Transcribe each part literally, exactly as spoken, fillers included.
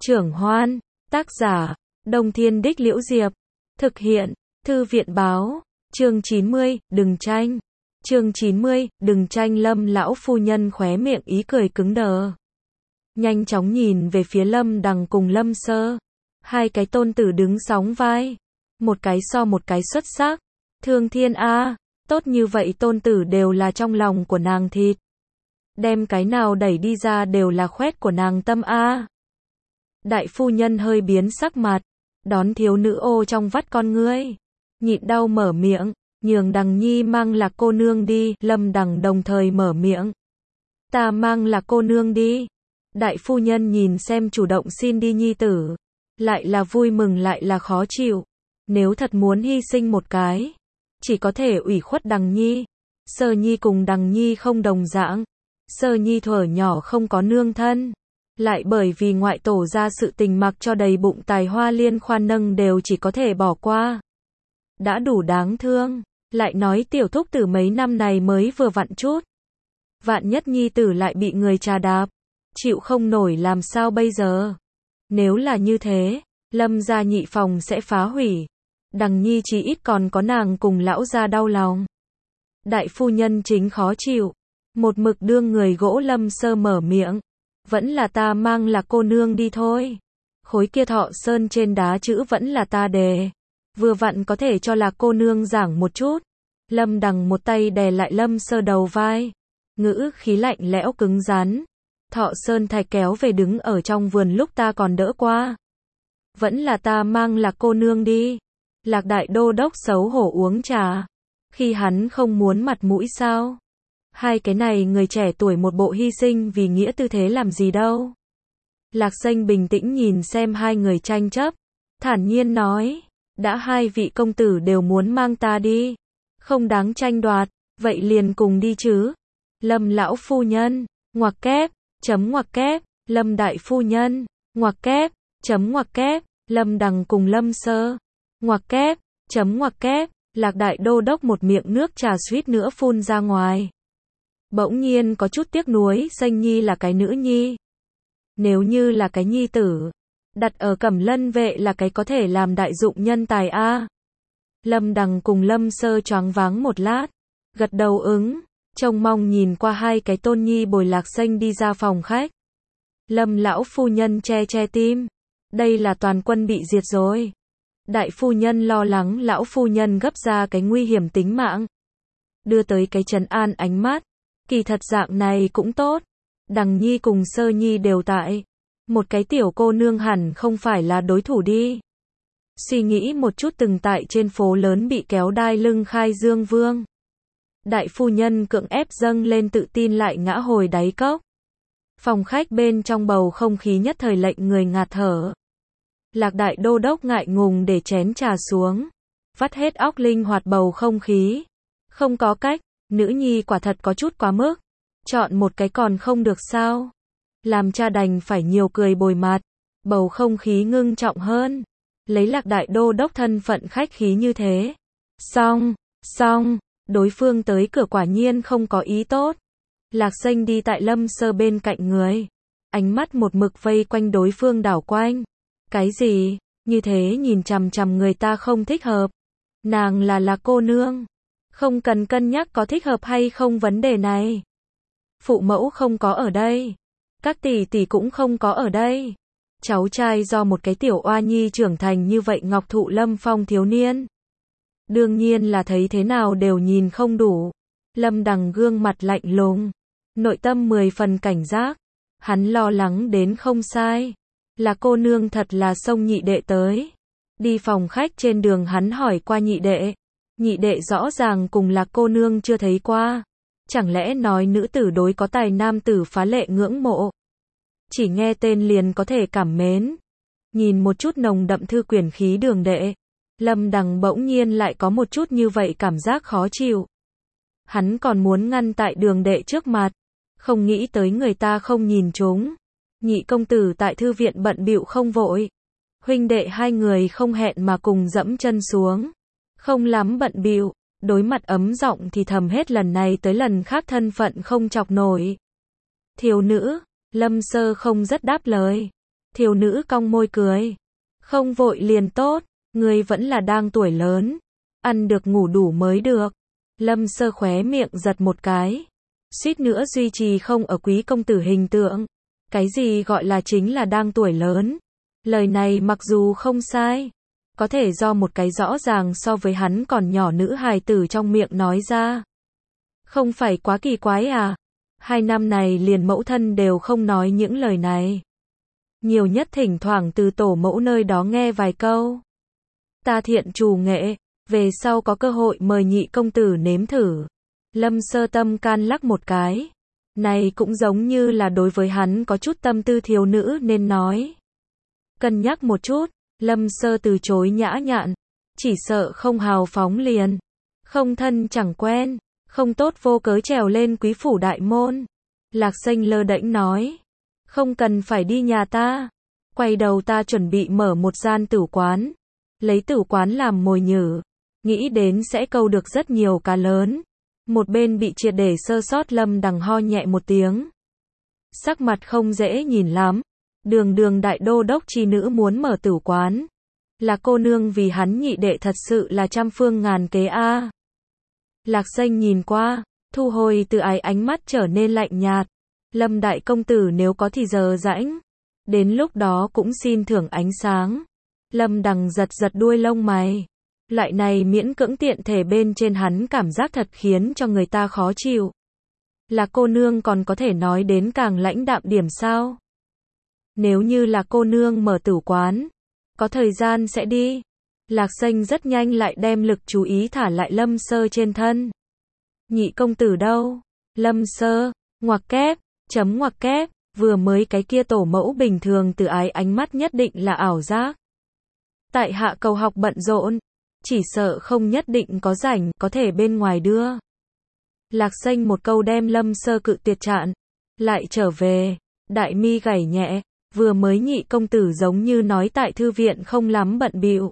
Trưởng Hoan, tác giả, Đông Thiên Đích Liễu Diệp, thực hiện, Thư viện báo, chương chín mươi, đừng tranh. Chương chín mươi, đừng tranh. Lâm lão phu nhân khóe miệng ý cười cứng đờ. Nhanh chóng nhìn về phía Lâm Đằng cùng Lâm Sơ. Hai cái tôn tử đứng sóng vai. Một cái so một cái xuất sắc. Thương thiên a, tốt như vậy tôn tử đều là trong lòng của nàng thịt. Đem cái nào đẩy đi ra đều là khoét của nàng tâm a. Đại phu nhân hơi biến sắc mặt, đón thiếu nữ ô trong vắt con ngươi. Nhịn đau mở miệng, nhường Đằng Nhi mang Lạc cô nương đi. Lâm Đằng đồng thời mở miệng. Ta mang Lạc cô nương đi. Đại phu nhân nhìn xem chủ động xin đi nhi tử. Lại là vui mừng lại là khó chịu. Nếu thật muốn hy sinh một cái, chỉ có thể ủy khuất Đằng Nhi. Sơ Nhi cùng Đằng Nhi không đồng dạng. Sơ Nhi thuở nhỏ không có nương thân. Lại bởi vì ngoại tổ ra sự tình mặc cho đầy bụng tài hoa liên khoan nâng đều chỉ có thể bỏ qua. Đã đủ đáng thương. Lại nói tiểu thúc tử mấy năm này mới vừa vặn chút. Vạn nhất nhi tử lại bị người trà đạp. Chịu không nổi làm sao bây giờ. Nếu là như thế, Lâm gia nhị phòng sẽ phá hủy. Đằng Nhi chí ít còn có nàng cùng lão gia đau lòng. Đại phu nhân chính khó chịu. Một mực đương người gỗ. Lâm Sơ mở miệng. Vẫn là ta mang Lạc cô nương đi thôi. Khối kia Thọ Sơn trên đá chữ vẫn là ta đề. Vừa vặn có thể cho Lạc cô nương giảng một chút. Lâm Đằng một tay đè lại Lâm Sơ đầu vai. Ngữ khí lạnh lẽo cứng rắn. Thọ Sơn thạch kéo về đứng ở trong vườn lúc ta còn đỡ qua. Vẫn là ta mang Lạc cô nương đi. Lạc đại đô đốc xấu hổ uống trà. Khi hắn không muốn mặt mũi sao? Hai cái này người trẻ tuổi một bộ hy sinh vì nghĩa tư thế làm gì đâu. Lạc Xanh bình tĩnh nhìn xem hai người tranh chấp. Thản nhiên nói. Đã hai vị công tử đều muốn mang ta đi. Không đáng tranh đoạt. Vậy liền cùng đi chứ. Lâm lão phu nhân. Ngoặc kép. Chấm ngoặc kép. Lâm đại phu nhân. Ngoặc kép. Chấm ngoặc kép. Lâm Đằng cùng Lâm Sơ. Ngoặc kép. Chấm ngoặc kép. Lạc đại đô đốc một miệng nước trà suýt nữa phun ra ngoài. Bỗng nhiên có chút tiếc nuối. Xanh Nhi là cái nữ nhi. Nếu như là cái nhi tử, đặt ở Cẩm Lân vệ là cái có thể làm đại dụng nhân tài a. Lâm Đằng cùng Lâm Sơ choáng váng một lát, gật đầu ứng, trông mong nhìn qua hai cái tôn nhi bồi Lạc Xanh đi ra phòng khách. Lâm lão phu nhân che che tim, đây là toàn quân bị diệt rồi. Đại phu nhân lo lắng lão phu nhân gấp ra cái nguy hiểm tính mạng, đưa tới cái trấn an ánh mắt. Kỳ thật dạng này cũng tốt. Đằng Nhi cùng Sơ Nhi đều tại. Một cái tiểu cô nương hẳn không phải là đối thủ đi. Suy nghĩ một chút từng tại trên phố lớn bị kéo đai lưng khai dương vương. Đại phu nhân cưỡng ép dâng lên tự tin lại ngã hồi đáy cốc. Phòng khách bên trong bầu không khí nhất thời lệnh người ngạt thở. Lạc đại đô đốc ngại ngùng để chén trà xuống. Vắt hết óc linh hoạt bầu không khí. Không có cách, nữ nhi quả thật có chút quá mức. Chọn một cái còn không được sao? Làm cha đành phải nhiều cười bồi mặt. Bầu không khí ngưng trọng hơn. Lấy Lạc đại đô đốc thân phận khách khí như thế. Xong, xong, đối phương tới cửa quả nhiên không có ý tốt. Lạc Xanh đi tại Lâm Sơ bên cạnh người. Ánh mắt một mực vây quanh đối phương đảo quanh. Cái gì? Như thế nhìn chằm chằm người ta không thích hợp. Nàng là Lạc cô nương. Không cần cân nhắc có thích hợp hay không vấn đề này. Phụ mẫu không có ở đây. Các tỷ tỷ cũng không có ở đây. Cháu trai do một cái tiểu oa nhi trưởng thành như vậy ngọc thụ lâm phong thiếu niên. Đương nhiên là thấy thế nào đều nhìn không đủ. Lâm Đằng gương mặt lạnh lùng. Nội tâm mười phần cảnh giác. Hắn lo lắng đến không sai. Là cô nương thật là xông nhị đệ tới. Đi phòng khách trên đường hắn hỏi qua nhị đệ. Nhị đệ rõ ràng cùng Lạc cô nương chưa thấy qua. Chẳng lẽ nói nữ tử đối có tài nam tử phá lệ ngưỡng mộ. Chỉ nghe tên liền có thể cảm mến. Nhìn một chút nồng đậm thư quyển khí đường đệ. Lâm Đằng bỗng nhiên lại có một chút như vậy cảm giác khó chịu. Hắn còn muốn ngăn tại đường đệ trước mặt. Không nghĩ tới người ta không nhìn chúng. Nhị công tử tại thư viện bận bịu không vội. Huynh đệ hai người không hẹn mà cùng dẫm chân xuống. Không lắm bận bịu. Đối mặt ấm giọng thì thầm hết lần này tới lần khác thân phận không chọc nổi. Thiếu nữ, Lâm Sơ không rất đáp lời. Thiếu nữ cong môi cười. Không vội liền tốt, ngươi vẫn là đang tuổi lớn. Ăn được ngủ đủ mới được. Lâm Sơ khóe miệng giật một cái. Suýt nữa duy trì không ở quý công tử hình tượng. Cái gì gọi là chính là đang tuổi lớn. Lời này mặc dù không sai. Có thể do một cái rõ ràng so với hắn còn nhỏ nữ hài tử trong miệng nói ra. Không phải quá kỳ quái à? Hai năm này liền mẫu thân đều không nói những lời này. Nhiều nhất thỉnh thoảng từ tổ mẫu nơi đó nghe vài câu. Ta thiện trù nghệ, về sau có cơ hội mời nhị công tử nếm thử. Lâm Sơ tâm can lắc một cái. Này cũng giống như là đối với hắn có chút tâm tư thiếu nữ nên nói. Cân nhắc một chút, Lâm Sơ từ chối nhã nhặn. Chỉ sợ không hào phóng liền. Không thân chẳng quen, không tốt vô cớ trèo lên quý phủ đại môn. Lạc Xanh lơ đễnh nói. Không cần phải đi nhà ta. Quay đầu ta chuẩn bị mở một gian tử quán. Lấy tử quán làm mồi nhử. Nghĩ đến sẽ câu được rất nhiều cá lớn. Một bên bị triệt để sơ sót Lâm Đằng ho nhẹ một tiếng. Sắc mặt không dễ nhìn lắm. Đường đường đại đô đốc chi nữ muốn mở tử quán. Là cô nương vì hắn nhị đệ thật sự là trăm phương ngàn kế a. Lạc Xanh nhìn qua, thu hồi từ ái ánh mắt trở nên lạnh nhạt. Lâm đại công tử nếu có thì giờ rãnh. Đến lúc đó cũng xin thưởng ánh sáng. Lâm Đằng giật giật đuôi lông mày. Loại này miễn cưỡng tiện thể bên trên hắn cảm giác thật khiến cho người ta khó chịu. Là cô nương còn có thể nói đến càng lãnh đạm điểm sao? Nếu như là cô nương mở tử quán, có thời gian sẽ đi. Lạc Xanh rất nhanh lại đem lực chú ý thả lại Lâm Sơ trên thân. Nhị công tử đâu? Lâm Sơ, ngoặc kép, chấm ngoặc kép, vừa mới cái kia tổ mẫu bình thường từ ái ánh mắt nhất định là ảo giác. Tại hạ cầu học bận rộn, chỉ sợ không nhất định có rảnh, có thể bên ngoài đưa. Lạc Xanh một câu đem Lâm Sơ cự tuyệt chặn, lại trở về, đại mi gảy nhẹ, vừa mới nhị công tử giống như nói tại thư viện không lắm bận bịu.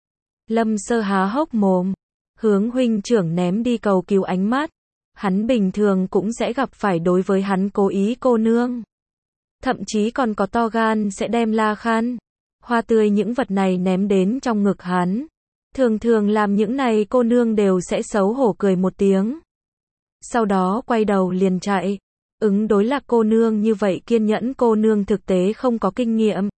Lâm Sơ há hốc mồm, hướng huynh trưởng ném đi cầu cứu ánh mắt. Hắn bình thường cũng sẽ gặp phải đối với hắn cố ý cô nương. Thậm chí còn có to gan sẽ đem la khăn, hoa tươi những vật này ném đến trong ngực hắn. Thường thường làm những này cô nương đều sẽ xấu hổ cười một tiếng. Sau đó quay đầu liền chạy. Ứng đối lạc cô nương như vậy kiên nhẫn cô nương thực tế không có kinh nghiệm.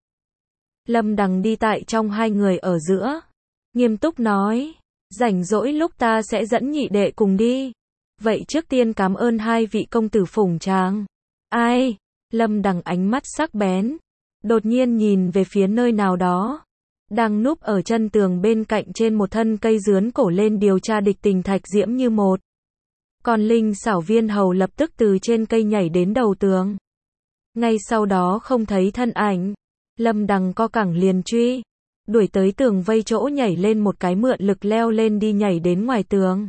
Lâm Đằng đi tại trong hai người ở giữa. Nghiêm túc nói. Rảnh rỗi lúc ta sẽ dẫn nhị đệ cùng đi. Vậy trước tiên cảm ơn hai vị công tử phủng tràng. Ai? Lâm Đằng ánh mắt sắc bén. Đột nhiên nhìn về phía nơi nào đó. Đang núp ở chân tường bên cạnh trên một thân cây dướn cổ lên điều tra địch tình Thạch Diễm Như một. Còn Linh xảo viên hầu lập tức từ trên cây nhảy đến đầu tường. Ngay sau đó không thấy thân ảnh. Lâm Đằng co cẳng liền truy. Đuổi tới tường vây chỗ nhảy lên một cái mượn lực leo lên đi nhảy đến ngoài tường.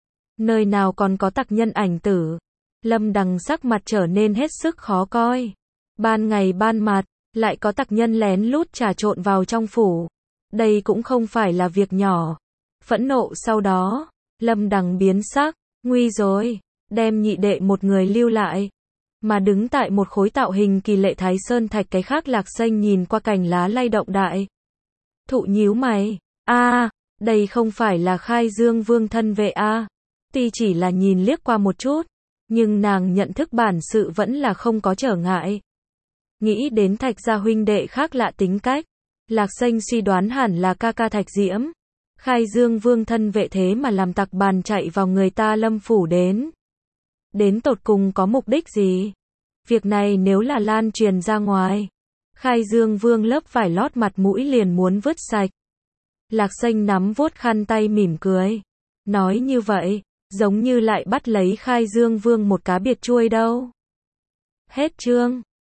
Nơi nào còn có tặc nhân ảnh tử. Lâm Đằng sắc mặt trở nên hết sức khó coi. Ban ngày ban mặt, lại có tặc nhân lén lút trà trộn vào trong phủ. Đây cũng không phải là việc nhỏ. Phẫn nộ sau đó, Lâm Đằng biến sắc. Nguy rồi, đem nhị đệ một người lưu lại. Mà đứng tại một khối tạo hình kỳ lệ thái sơn thạch cái khác Lạc Xanh nhìn qua cành lá lay động đại. Thụ nhíu mày, a à, đây không phải là Khai Dương Vương thân vệ a à. Tuy chỉ là nhìn liếc qua một chút, nhưng nàng nhận thức bản sự vẫn là không có trở ngại. Nghĩ đến Thạch gia huynh đệ khác lạ tính cách, Lạc Xanh suy đoán hẳn là ca ca Thạch Diễm. Khai Dương Vương thân vệ thế mà làm tặc bàn chạy vào người ta Lâm phủ đến. Đến tột cùng có mục đích gì? Việc này nếu là lan truyền ra ngoài, Khai Dương Vương lớp vải lót mặt mũi liền muốn vứt sạch. Lạc Xanh nắm vuốt khăn tay mỉm cười. Nói như vậy, giống như lại bắt lấy Khai Dương Vương một cá biệt chuôi đâu. Hết chương.